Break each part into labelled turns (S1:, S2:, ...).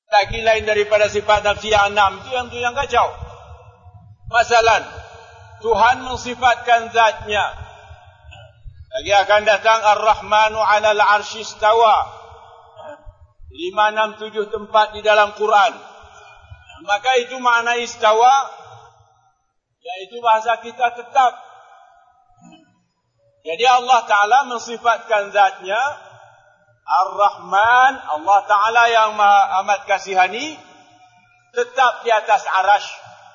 S1: lagi lain daripada sifat nafsi yang 6 itu yang kacau. Masalah Tuhan mensifatkan zatnya. Lagi akan datang Ar-Rahmanu 'alal 'arsy istawa. 5, 6, 7 tempat di dalam Quran. Maka itu makna istawa, yaitu bahasa kita tetap. Jadi Allah Ta'ala mensifatkan zatnya Ar-Rahman, Allah Ta'ala yang amat kasihani, tetap di atas arasy.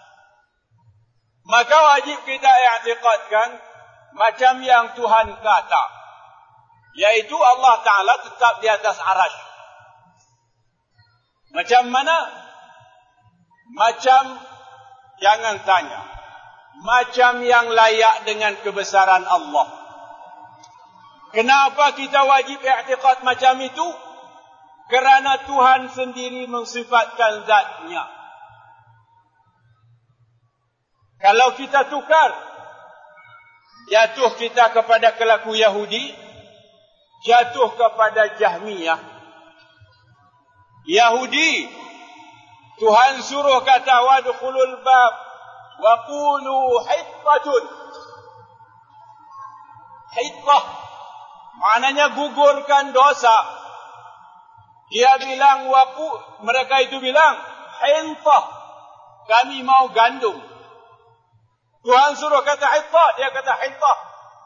S1: Maka wajib kita i'tiqadkan macam yang Tuhan kata, yaitu Allah Ta'ala tetap di atas arasy. Macam mana? Macam, jangan tanya, macam yang layak dengan kebesaran Allah. Kenapa kita wajib i'tiqad macam itu? Kerana Tuhan sendiri mensifatkan zatnya. Kalau kita tukar, jatuh kita kepada kelaku Yahudi, jatuh kepada Jahmiyah. Yahudi, Tuhan suruh kata wadkhulul bab wa qulu hittatun. Hittah maknanya gugurkan dosa. Dia bilang mereka itu bilang hintah, kami mau gandum. Tuhan suruh kata hittah, dia kata hintah.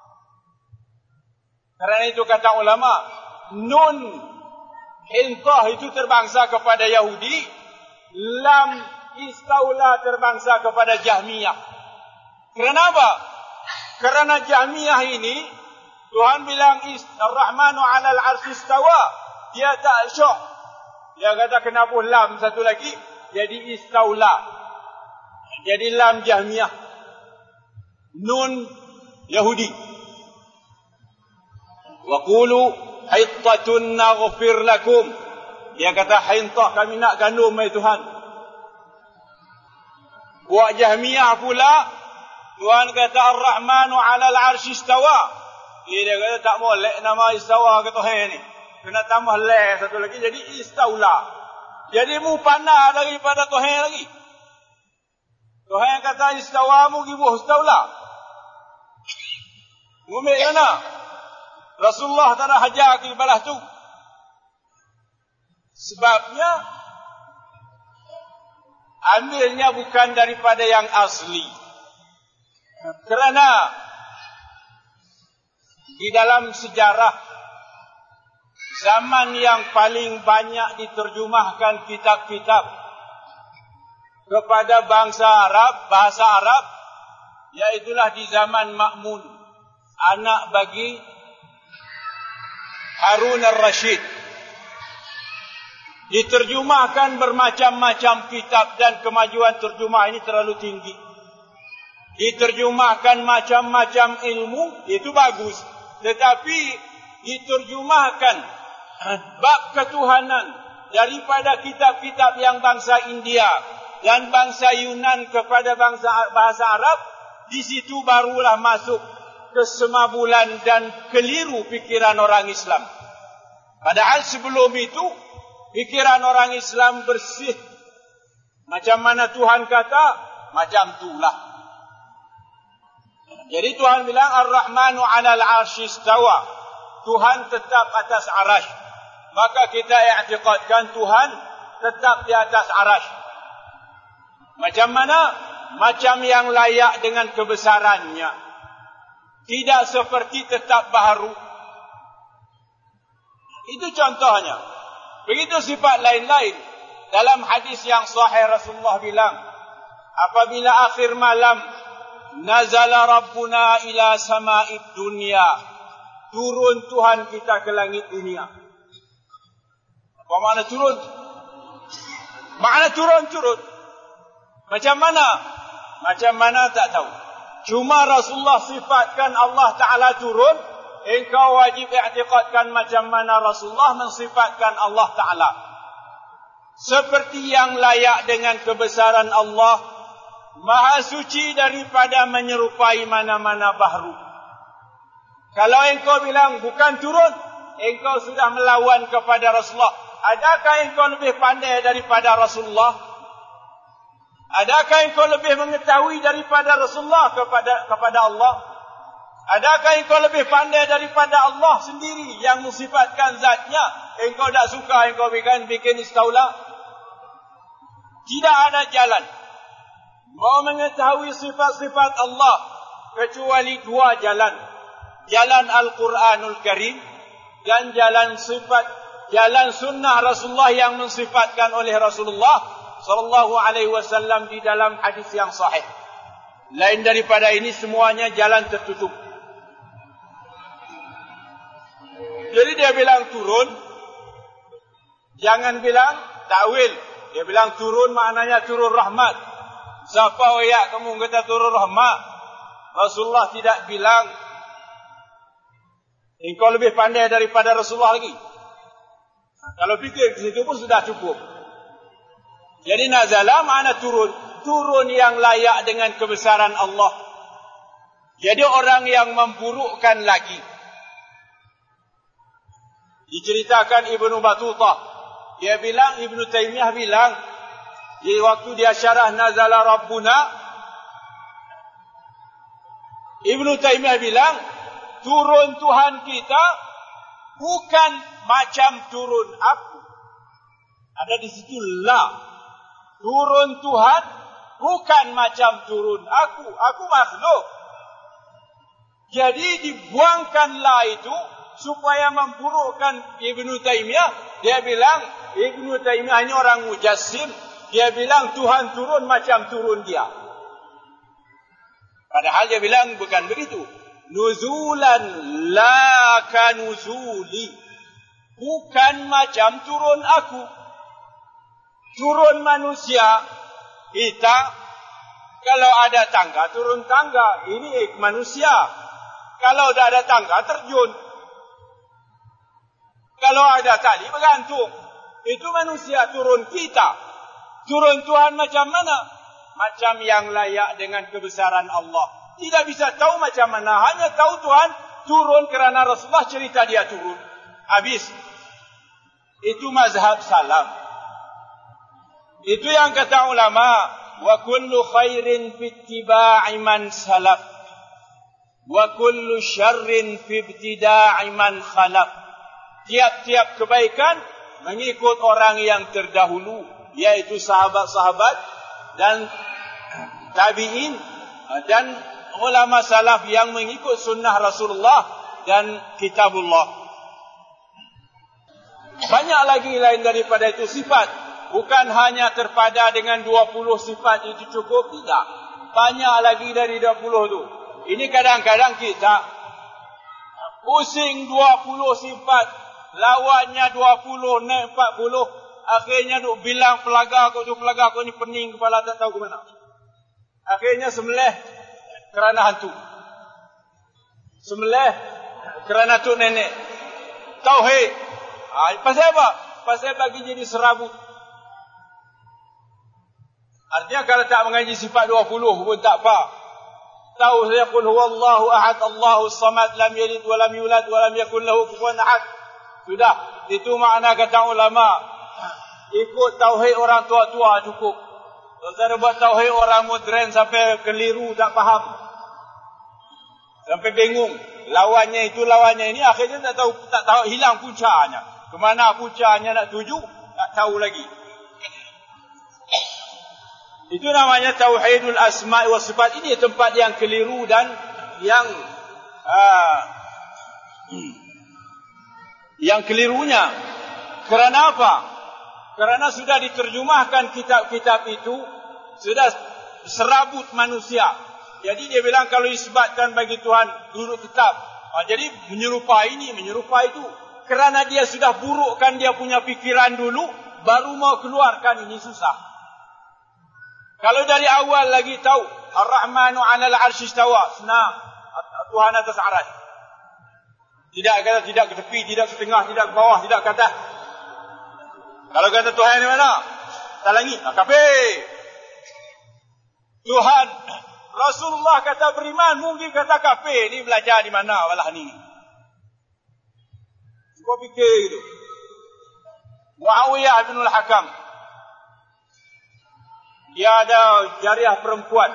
S1: Karena itu kata ulama, nun hintah itu terbangsa kepada Yahudi, lam istaula terbangsa kepada Jahmiyah. Kenapa? Karena Jahmiyah ini Tuhan bilang Ar-Rahmanu 'alal 'arsy istawa, dia tak syok. Dia kata kenapa lam satu lagi jadi istaula. Jadi lam Jahmiyah, nun Yahudi. Wa qulu hittatun naghfir lakum. Dia kata hintah, kami nak gandum mai Tuhan. Buat Jahmiyah pula, Tuhan kata Ar-Rahmanu 'alal 'arsy istawa. Dia kata tak boleh nama istawa ke Tuhan ni. Kena tambah la satu lagi jadi istaula. Jadi mu pandai daripada Tuhan lagi. Tuhan kata istawa mu gibuh istaula. Ngumit kana? Rasulullah tak ada hajar ke balas tu. Sebabnya ambilnya bukan daripada yang asli. Kerana di dalam sejarah zaman yang paling banyak diterjemahkan kitab-kitab kepada bangsa Arab, bahasa Arab, iaitulah di zaman Ma'mun, anak bagi Harun al-Rashid. Diterjemahkan bermacam-macam kitab dan kemajuan terjemah ini terlalu tinggi. Diterjemahkan macam-macam ilmu, itu bagus. Tetapi diterjemahkan bab ketuhanan daripada kitab-kitab yang bangsa India dan bangsa Yunan kepada bahasa Arab, di situ barulah masuk kesemabulan dan keliru fikiran orang Islam. Padahal sebelum itu fikiran orang Islam bersih. Macam mana Tuhan kata, macam itulah. Jadi Tuhan bilang Ar-Rahmanu 'alal 'arsy istawa. Tuhan tetap atas arasy. Maka kita i'tiqadkan Tuhan tetap di atas arasy. Macam mana? Macam yang layak dengan kebesarannya. Tidak seperti tetap baharu. Itu contohnya. Begitu sifat lain-lain. Dalam hadis yang sahih Rasulullah bilang, apabila akhir malam nazala Rabbuna ila sama'id dunya, turun Tuhan kita ke langit dunia. Apa makna turun? Makna turun. Macam mana? Macam mana tak tahu. Cuma Rasulullah sifatkan Allah Ta'ala turun, engkau wajib i'tiqadkan macam mana Rasulullah mensifatkan Allah Ta'ala. Seperti yang layak dengan kebesaran Allah, Maha suci daripada menyerupai mana-mana bahru. Kalau engkau bilang bukan turun, engkau sudah melawan kepada Rasulullah. Adakah engkau lebih pandai daripada Rasulullah? Adakah engkau lebih mengetahui daripada Rasulullah kepada Allah? Adakah engkau lebih pandai daripada Allah sendiri yang mensifatkan zatnya? Engkau tak suka, engkau bikin istaula? Tidak ada jalan mau mengetahui sifat-sifat Allah kecuali dua jalan. Jalan Al-Quranul Karim dan jalan sunnah Rasulullah yang mensifatkan oleh Rasulullah sallallahu alaihi wasallam di dalam hadis yang sahih. Lain daripada ini semuanya jalan tertutup. Jadi dia bilang turun, jangan bilang takwil. Dia bilang turun maknanya turun rahmat. Siapa oyak kamu kata turun rahmat? Rasulullah tidak bilang engkau lebih pandai daripada Rasulullah lagi. Kalau fikir ke situ pun sudah cukup. Jadi nazala makna turun. Turun yang layak dengan kebesaran Allah. Jadi orang yang memburukkan lagi. Diceritakan Ibnu Battutah. Dia bilang, Ibnu Taimiyah bilang, di waktu dia syarah nazala Rabbuna, Ibnu Taimiyah bilang, turun Tuhan kita bukan macam turun aku. Ada di situ la. Turun Tuhan bukan macam turun aku. Aku makhluk. Jadi dibuangkan la itu supaya memburukkan Ibnu Taimiyah. Dia bilang, Ibnu Taimiyah ini orang mujassim. Dia bilang Tuhan turun macam turun dia. Padahal dia bilang bukan begitu. Nuzulan la kanuzuli. Bukan macam turun aku. Turun manusia. Kita, kalau ada tangga, turun tangga. Ini manusia. Kalau tidak ada tangga, terjun. Kalau ada tali, bergantung. Itu manusia, turun kita. Turun Tuhan macam mana? Macam yang layak dengan kebesaran Allah. Tidak bisa tahu macam mana. Hanya tahu Tuhan turun kerana Rasulullah cerita dia turun. Habis. Itu mazhab salaf. Itu yang kata ulama. Wa kullu khairin fi ittiba'i man salaf. Wa kullu syarrin fi ibtida'i man khalaf. Tiap-tiap kebaikan mengikut orang yang terdahulu. Yaitu sahabat-sahabat dan tabi'in. Dan ulama salaf yang mengikut sunnah Rasulullah dan kitabullah. Banyak lagi lain daripada itu sifat. Bukan hanya terpada dengan 20 sifat itu cukup. Tidak. Banyak lagi dari 20 itu. Ini kadang-kadang kita pusing 20 sifat. Lawannya 20, naik 40. Akhirnya duk bilang pelaga kau ni pening kepala tak tahu ke mana. Akhirnya sembelih kerana hantu. Sembelih kerana tok nenek. Tauhid. Pasal apa? Pasal bagi jadi serabut. Artinya kalau tak mengaji sifat 20 pun tak apa. Tahu saya qul huwallahu ahad, Allahus samad, lam yalid wa lam yulad wa lam yakul lahu kufuwan ahad. Sudah, itu makna kata ulama. Ikut tauhid orang tua-tua cukup. Kalau buat tauhid orang moden sampai keliru tak faham. Sampai bingung. Lawannya itu, lawannya ini, akhirnya tak tahu hilang puncanya. Kemana puncanya nak tuju, tak tahu lagi. Itu namanya tauhidul asma' wa sifat. Ini tempat yang keliru dan yang kelirunya. Kerana apa? Kerana sudah diterjemahkan kitab-kitab itu, sudah serabut manusia. Jadi dia bilang kalau isbatkan bagi Tuhan duduk tetap. Jadi menyerupai ini, menyerupai itu. Kerana dia sudah burukkan dia punya fikiran dulu, baru mau keluarkan ini susah. Kalau dari awal lagi tahu Ar-Rahmanu 'alal 'arsy istawa, senang. Tuhan atas arsy. Tidak ke tepi, tidak ke tengah, tidak ke bawah, tidak ke atas. Kalau kata Tuhan di mana? Tak langit, kafir. Tuhan Rasulullah kata beriman, mungkin kata kafir. Ni belajar di mana walah ni? Kau fikir gitu. Muawiyah bin al-Hakam. Dia ada jariah perempuan.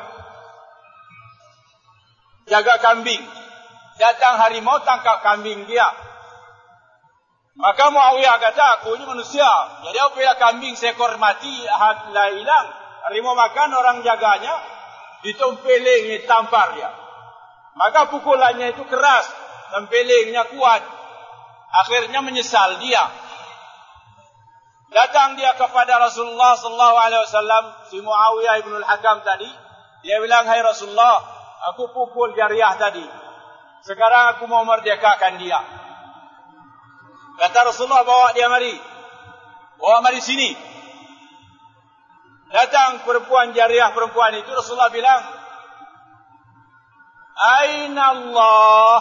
S1: Jaga kambing. Datang harimau tangkap kambing dia. Maka Muawiyah kata, aku ini manusia. Jadi apabila kambing seekor mati, lah hilang. Harimau makan, orang jaganya, ditempeling, tampar dia. Maka pukulannya itu keras. Tempelingnya kuat. Akhirnya menyesal dia. Datang dia kepada Rasulullah SAW, si Muawiyah ibn al-Hakam tadi. Dia bilang, hai Rasulullah, aku pukul jariah tadi. Sekarang aku mau merdekakan dia. Kata Rasulullah, bawa dia mari. Bawa mari sini. Datang perempuan jariah perempuan itu, Rasulullah bilang, Aina Allah.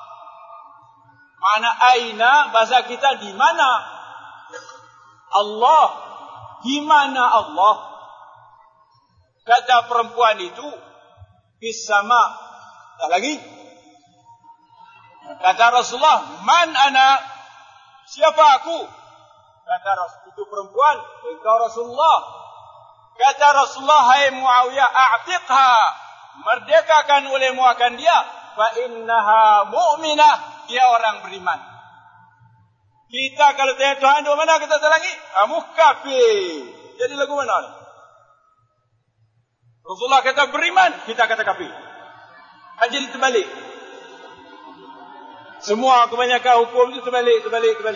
S1: Mana aina, bahasa kita di mana? Allah. Di mana Allah? Kata perempuan itu, fis sama. Tak lagi. Kata Rasulullah, man ana? Siapa aku? Kata itu perempuan, engkau Rasulullah. Kata Rasulullah, hai Muawiyah, a'tiqha. Merdekakan olehmu akan dia. Fa innaha mu'minah. Dia orang beriman. Kita kalau tanya Tuhan, di mana kita lagi? Kamu kafir. Jadi lagu mana ni? Rasulullah kata beriman, kita kata kafir. Jadi terbalik. Semua kebanyakan hukum itu terbalik.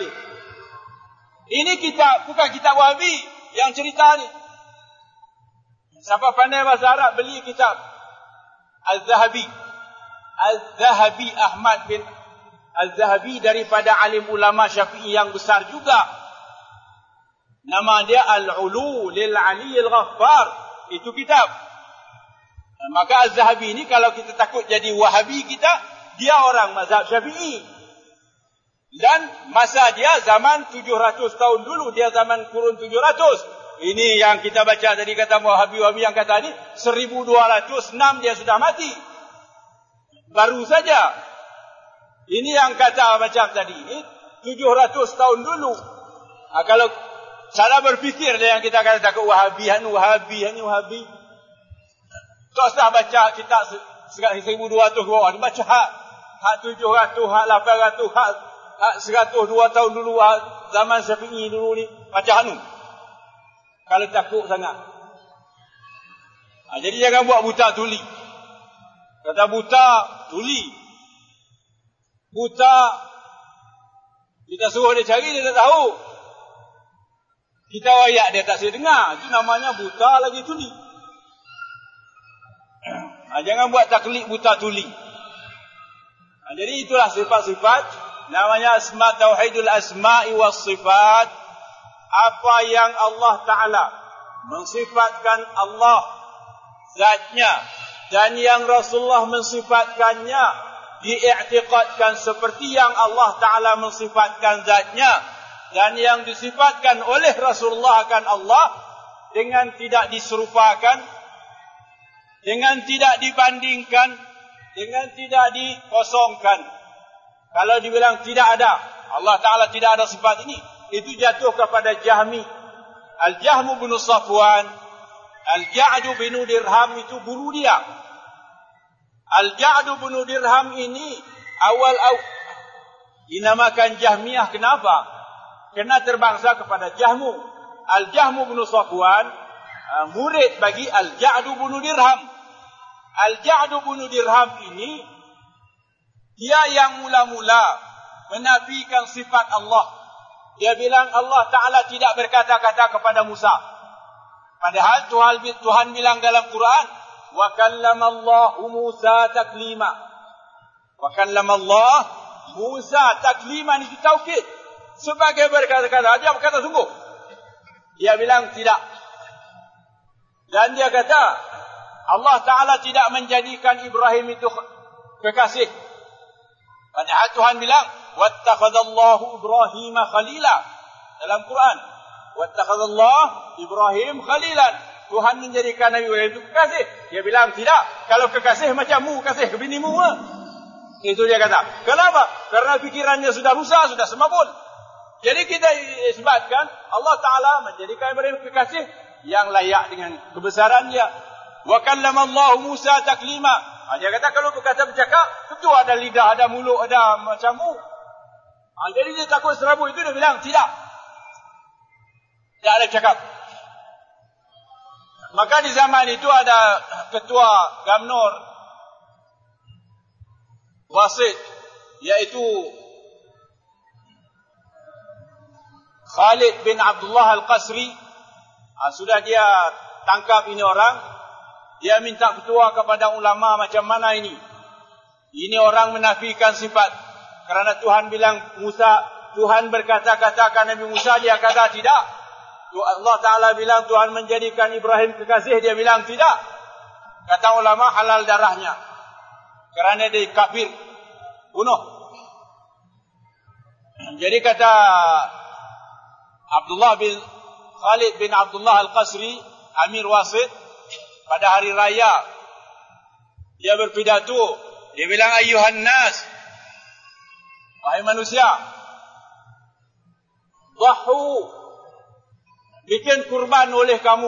S1: Ini kitab, bukan kitab Wahabi yang cerita ni. Siapa pandai bahasa Arab, beli kitab Al-Zahabi. Al-Zahabi, Ahmad bin Al-Zahabi, daripada alim ulama Syafi'i yang besar juga. Nama dia Al-Ulu Lil-Ali Al-Ghaffar. Itu kitab. Maka Al-Zahabi ini kalau kita takut jadi Wahabi kita, dia orang mazhab Syafi'i. Dan masa dia zaman 700 tahun dulu. Dia zaman kurun 700. Ini yang kita baca tadi kata Wahabi-Wahabi yang kata ni 1206 dia sudah mati. Baru saja. Ini yang kata macam tadi. Ini 700 tahun dulu. Kalau cara berfikir dia yang kita kata takut Wahabi. Wahabi. Tak usah baca kitab 1200 bawah. Baca hak 700, hak 800, hak 102 tahun dulu, zaman Syafi'i dulu ni. Baca hak ni. Kalau takut sangat. Jadi jangan buat buta tuli. Kata buta tuli. Buta, kita suruh dia cari, dia tak tahu. Kita wayak, dia tak boleh dengar. Itu namanya buta lagi tuli. Jangan buat taklid buta tuli. Jadi itulah sifat-sifat. Namanya asma tauhidul asma'i was sifat. Apa yang Allah Ta'ala mensifatkan Allah zatnya, dan yang Rasulullah mensifatkannya, diiktikadkan seperti yang Allah Ta'ala mensifatkan zatnya, dan yang disifatkan oleh Rasulullah akan Allah, dengan tidak diserupakan, dengan tidak dibandingkan, dengan tidak dikosongkan. Kalau dibilang tidak ada, Allah Ta'ala tidak ada sifat ini, itu jatuh kepada Jahmi. Al-Jahmu bin Safwan, Al-Ja'du bin Dirham, itu guru dia. Al-Ja'du bin Dirham ini awal dinamakan Jahmiyah. Kenapa? Kerana terbangsa kepada Jahmu. Al-Jahmu bin Safwan murid bagi Al-Ja'du bin Dirham. Al-Ja'du bin Dirham ini dia yang mula-mula menafikan sifat Allah. Dia bilang Allah Ta'ala tidak berkata-kata kepada Musa. Padahal Tuhan bilang dalam Quran, wa kallamallahu Musa taklima. Wa kallamallahu Musa taklima, ini taukid. Sebagai berkata-kata, dia berkata sungguh. Dia bilang tidak. Dan dia kata Allah Ta'ala tidak menjadikan Ibrahim itu kekasih. Padahal Tuhan bilang wattakhadallahu Ibrahim khalila dalam Quran. Wattakhadallahu Ibrahim khalilan. Tuhan menjadikan Nabi Ibrahim itu kekasih. Dia bilang tidak. Kalau kekasih macammu kasih ke binimu. Itu dia kata. Kenapa? Karena fikirannya sudah rusak, sudah semabun. Jadi kita isbatkan Allah Ta'ala menjadikan Ibrahim kekasih yang layak dengan kebesaran dia. Wa kallama Allah Musa taklima. Dia kata kalau berkata bercakap, tentu ada lidah, ada mulut, ada macammu. Jadi dia takut serabut itu, dia bilang tidak. Tak ada cakap. Maka di zaman itu ada ketua Gamnor wasit, yaitu Khalid bin Abdullah Al-Qasri. Sudah dia tangkap ini orang. Dia minta ketua kepada ulama macam mana ini. Ini orang menafikan sifat. Kerana Tuhan bilang Musa, Tuhan berkata-katakan Nabi Musa, dia kata tidak. Allah Ta'ala bilang Tuhan menjadikan Ibrahim kekasih, dia bilang tidak. Kata ulama halal darahnya. Kerana dia kafir. Bunuh. Jadi kata Khalid bin Abdullah Al-Qasri, Amir Wasit, pada hari raya dia berpidato, dia bilang ayyuhan nas, wahai manusia, dhahu, bikin kurban oleh kamu,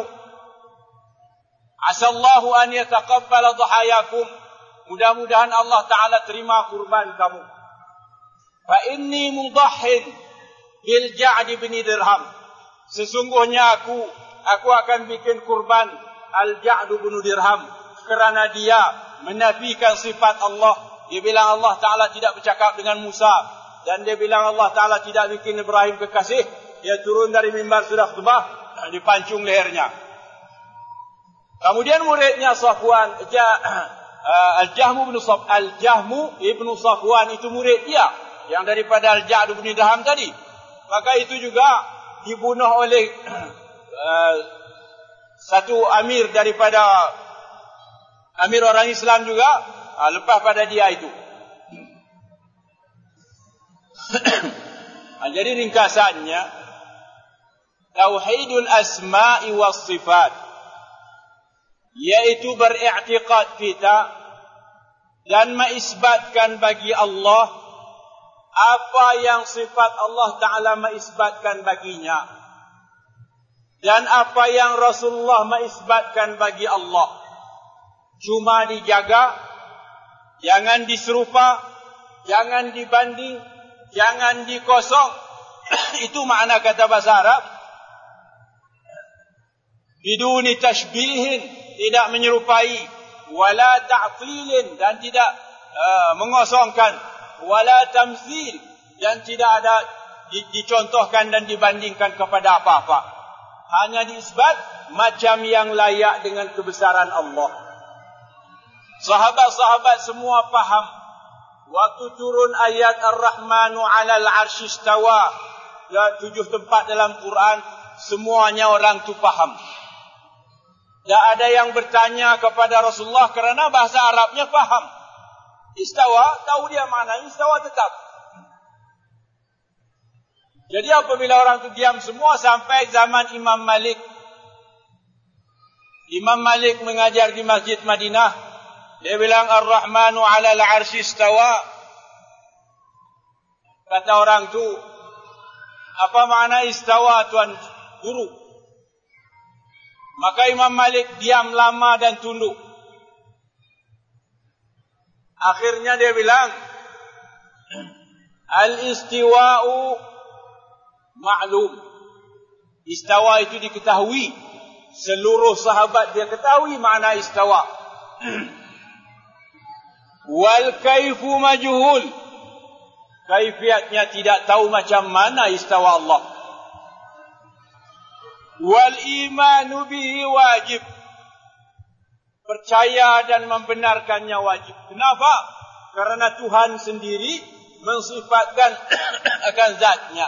S1: asallahu an yataqabbala dhahayakum, mudah-mudahan Allah Ta'ala terima kurban kamu. Fa inni mudahhin bil Ja'd bin Dirham, sesungguhnya aku akan bikin kurban Al-Ja'd bin Dirham, kerana dia menafikan sifat Allah. Dia bilang Allah Ta'ala tidak bercakap dengan Musa, dan dia bilang Allah Ta'ala tidak bikin Ibrahim kekasih. Dia turun dari mimbar sudah khutbah, dipancung lehernya. Kemudian muridnya Safwan, Al-Jahmu ibn Safwan, itu murid dia yang daripada Al-Ja'd bin Dirham tadi. Maka itu juga dibunuh oleh satu amir daripada amir orang Islam juga, lepas pada dia itu. Jadi ringkasannya, tauhidul asma'i was sifat, yaitu beriktikad kita dan mengisbatkan bagi Allah apa yang sifat Allah Ta'ala mengisbatkan baginya, dan apa yang Rasulullah mengisbatkan bagi Allah. Cuma dijaga, jangan diserupa, jangan dibanding, jangan dikosong. Itu makna kata bahasa Arab. Biduni tashbihin, tidak menyerupai, wala ta'tilin, dan tidak mengosongkan, wala tamthil, dan tidak ada dicontohkan dan dibandingkan kepada apa-apa. Hanya diisbat macam yang layak dengan kebesaran Allah. Sahabat-sahabat semua faham. Waktu turun ayat Ar-Rahmanu 'alal 'arsy istawa, 7 tempat dalam Quran, semuanya orang tu faham. Tak ada yang bertanya kepada Rasulullah kerana bahasa Arabnya faham. Istawa, tahu dia makna istawa tetap. Jadi apabila orang itu diam semua sampai zaman Imam Malik. Imam Malik mengajar di Masjid Madinah. Dia bilang Ar-Rahmanu 'alal 'arsy istawa. Kata orang tu, apa makna istawa tuan guru? Maka Imam Malik diam lama dan tunduk. Akhirnya dia bilang, al-istiwa'u ma'lum. Istawa itu diketahui. Seluruh sahabat dia ketahui makna istawa. Wal kaifu majhul. Kaifiatnya tidak tahu macam mana istawa Allah. Wal imanu bihi wajib. Percaya dan membenarkannya wajib. Kenapa? Karena Tuhan sendiri mensifatkan akan zatnya.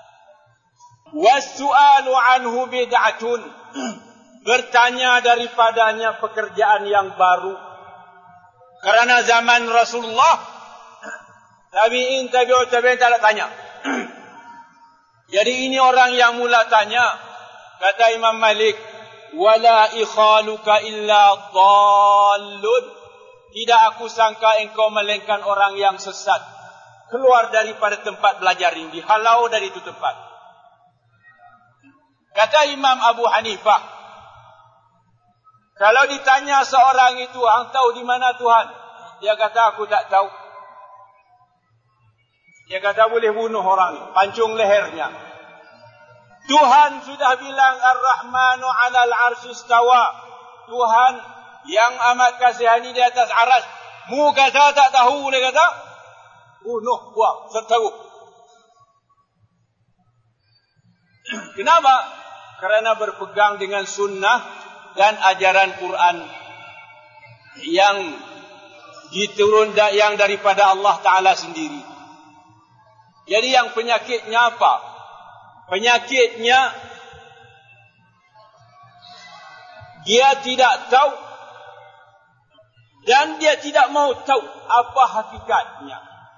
S1: Wasu'alu anhu bid'atun. Bertanya daripadanya pekerjaan yang baru. Karena zaman Rasulullah, tabi'in, tabi'ut tabi'in tak ada tanya. Jadi ini orang yang mula tanya. Kata Imam Malik, wala ikhaluka illa dhallun. Tidak aku sangka engkau melainkan orang yang sesat. keluar daripada tempat belajar ini, dihalau dari itu tempat. Kata Imam Abu Hanifah, kalau ditanya seorang itu, hang tahu di mana Tuhan? Dia kata, aku tak tahu. Dia kata, boleh bunuh orang ini, pancung lehernya. Tuhan sudah bilang, Ar-Rahmanu 'alal 'arsy istawa. Tuhan yang amat kasihani di atas aras. Mu kata tak tahu, dia kata, bunuh, buang, sertaruh. Kenapa? Kerana berpegang dengan sunnah dan ajaran Quran yang diturun yang daripada Allah Ta'ala sendiri. Jadi yang penyakitnya apa? Penyakitnya dia tidak tahu dan dia tidak mau tahu apa hakikatnya.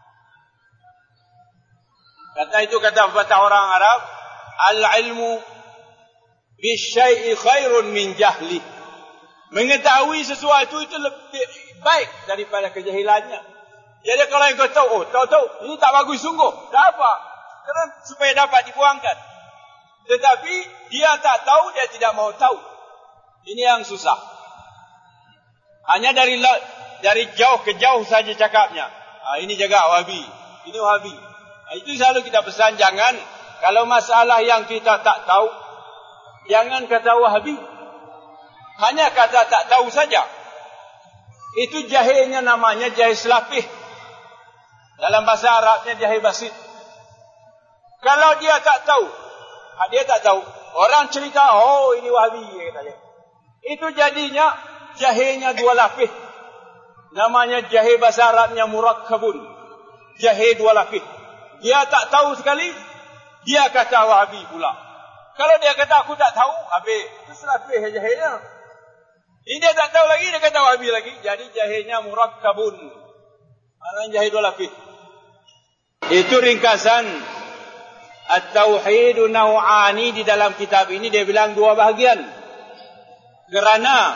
S1: Kata orang Arab, al-ilmu bisyai'i khairun min jahli. Mengetahui sesuatu itu lebih baik daripada kejahilannya. Jadi kalau engkau tahu, tahu, ini tak bagus sungguh. Tak apa. Kerana supaya dapat dibuangkan. Tetapi dia tak tahu, dia tidak mau tahu. Ini yang susah. Hanya dari jauh ke jauh saja cakapnya. Ini jaga Wahabi. Ini Wahabi. Itu selalu kita pesan, jangan. Kalau masalah yang kita tak tahu, jangan kata Wahabi. Hanya kata tak tahu saja. Itu jahilnya namanya jahil selapih. Dalam bahasa Arabnya jahil basit. Kalau dia tak tahu, orang cerita, oh ini Wahabi, kata dia. Itu jadinya jahilnya dua lapis. Namanya jahil bahasa Arabnya murakkabun. Jahil dua lapis. Dia tak tahu sekali, dia kata Wahabi pula. Kalau dia kata aku tak tahu, habis. Itu selapis jahilnya. Ini dia tak tahu lagi, dia kata Wahabi lagi. Jadi jahilnya murakkabun. Maknanya jahil dua lapis. Itu ringkasan At-Tauhidu Naw'ani di dalam kitab ini. Dia bilang dua bahagian. Kerana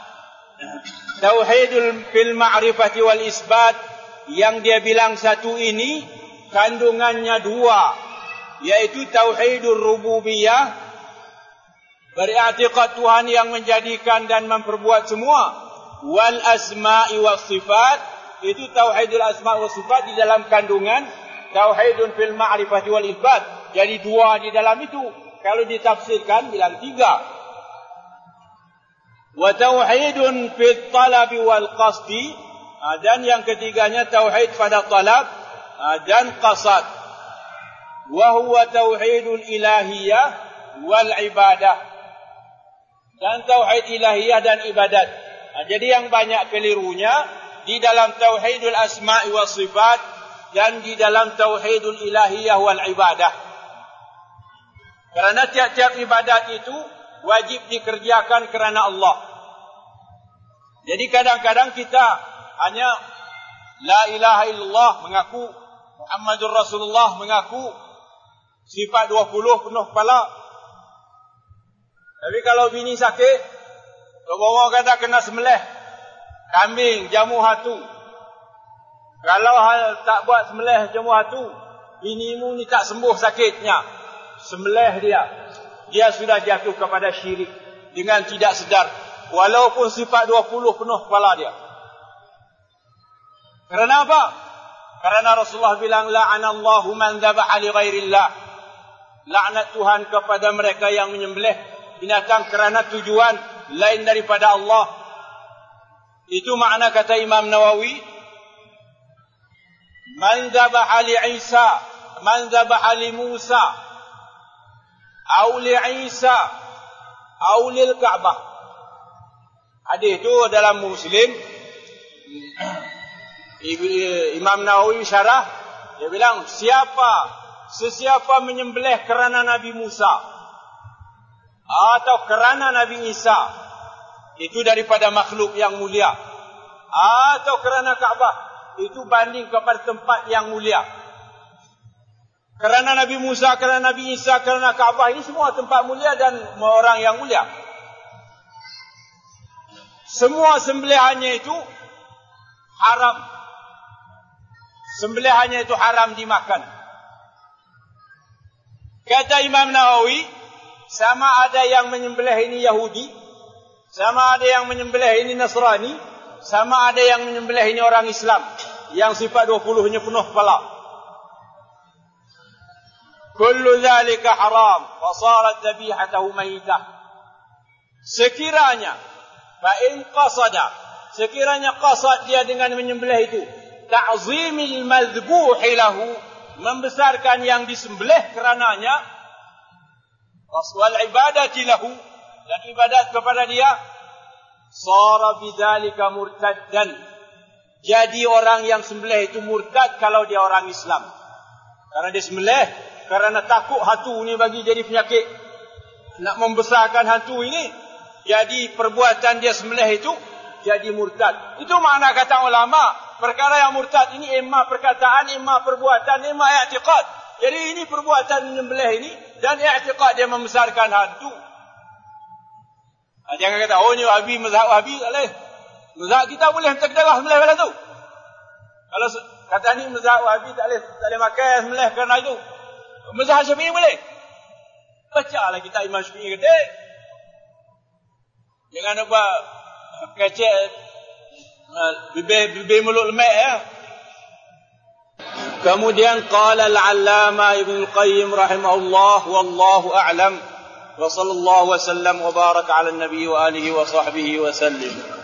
S1: Tauhidul fil ma'rifati wal isbat yang dia bilang satu ini kandungannya dua, yaitu Tauhidur Rububiyah, beriktikad Tuhan yang menjadikan dan memperbuat semua, wal asma'i was sifat, itu Tauhidul asma' was sifat di dalam kandungan Tauhidun fil ma'rifati wal isbat. Jadi dua di dalam itu. Kalau ditafsirkan bilang tiga. Wa tauhidun fit talabi wal qasdi, dan yang ketiganya tauhid pada talab dan qasad. Wa huwa tauhidul ilahiyah wal ibadah, dan tauhid ilahiyah dan ibadat. Jadi yang banyak kelirunya di dalam tauhidul asma'i was sifat dan di dalam tauhidul ilahiyah wal ibadah. Kerana tiap-tiap ibadat itu wajib dikerjakan kerana Allah. Jadi kadang-kadang kita hanya la ilaha illallah mengaku, Muhammadur Rasulullah mengaku, sifat 20 penuh kepala. Tapi kalau bini sakit, orang kata kena sembelih kambing, jamu hatu. Kalau tak buat sembelih jamu hatu, binimu ni tak sembuh sakitnya, sembelih dia. Dia sudah jatuh kepada syirik dengan tidak sedar. Walaupun sifat 20 penuh kepala dia. Kerana apa? Kerana Rasulullah bilang, la'anallahu man dhabaha li ghairillah. Laknat Tuhan kepada mereka yang menyembelih binatang kerana tujuan lain daripada Allah. Itu makna kata Imam Nawawi, man dhabaha li Isa, man dhabaha li Musa, au li Isa, au lil Ka'bah. Hadis itu dalam Muslim. Imam Nawawi syarah, dia bilang, sesiapa menyembelih kerana Nabi Musa atau kerana Nabi Isa, itu daripada makhluk yang mulia, atau kerana Kaabah, itu banding kepada tempat yang mulia. Kerana Nabi Musa, kerana Nabi Isa, kerana Kaabah, ini semua tempat mulia dan orang yang mulia. Semua sembelihannya itu haram. sembelihannya itu haram dimakan. Kata Imam Nawawi, sama ada yang menyembelih ini Yahudi, sama ada yang menyembelih ini Nasrani, sama ada yang menyembelih ini orang Islam yang sifat 20-nya penuh kepala. Kullu dhalika haram wa sarat dhabihatahu maitah. Sekiranya fa in qasada, sekiranya qasad dia dengan menyembelih itu ta'zimil madhbuhi lahu, membesarkan yang disembelih kerananya, wal ibadati lahu, dan ibadat kepada dia, sara bidzalika murtaddan, jadi orang yang sembelih itu murtad kalau dia orang Islam. Karena dia sembelih karena takut hantu ni bagi jadi penyakit, nak membesarkan hantu ini, jadi perbuatan dia sembelih itu jadi murtad. Itu makna kata ulama, perkara yang murtad ini imma perkataan, imma perbuatan, imma i'tiqad. Jadi ini perbuatan menyembelih ini dan i'tiqad dia membesarkan hantu. Jangan kata, oh ni Wahabi, mazhab Wahabi, mazhab kita boleh hentak darah sembelih pada tu. Kalau kata ni mazhab Wahabi tak boleh makan sembelih kerana itu. Mazhab Syafi'i boleh. Bacalah kita Imam Syafi'i kata. Jangan apa kecek bibir mulut lemak ya. Kemudian qala al-allama Ibn al-Qayyim rahimahullah, wallahu a'lam, wa sallallahu wa sallam wa baraka ala nabi wa alihi wa sahbihi wa sallim.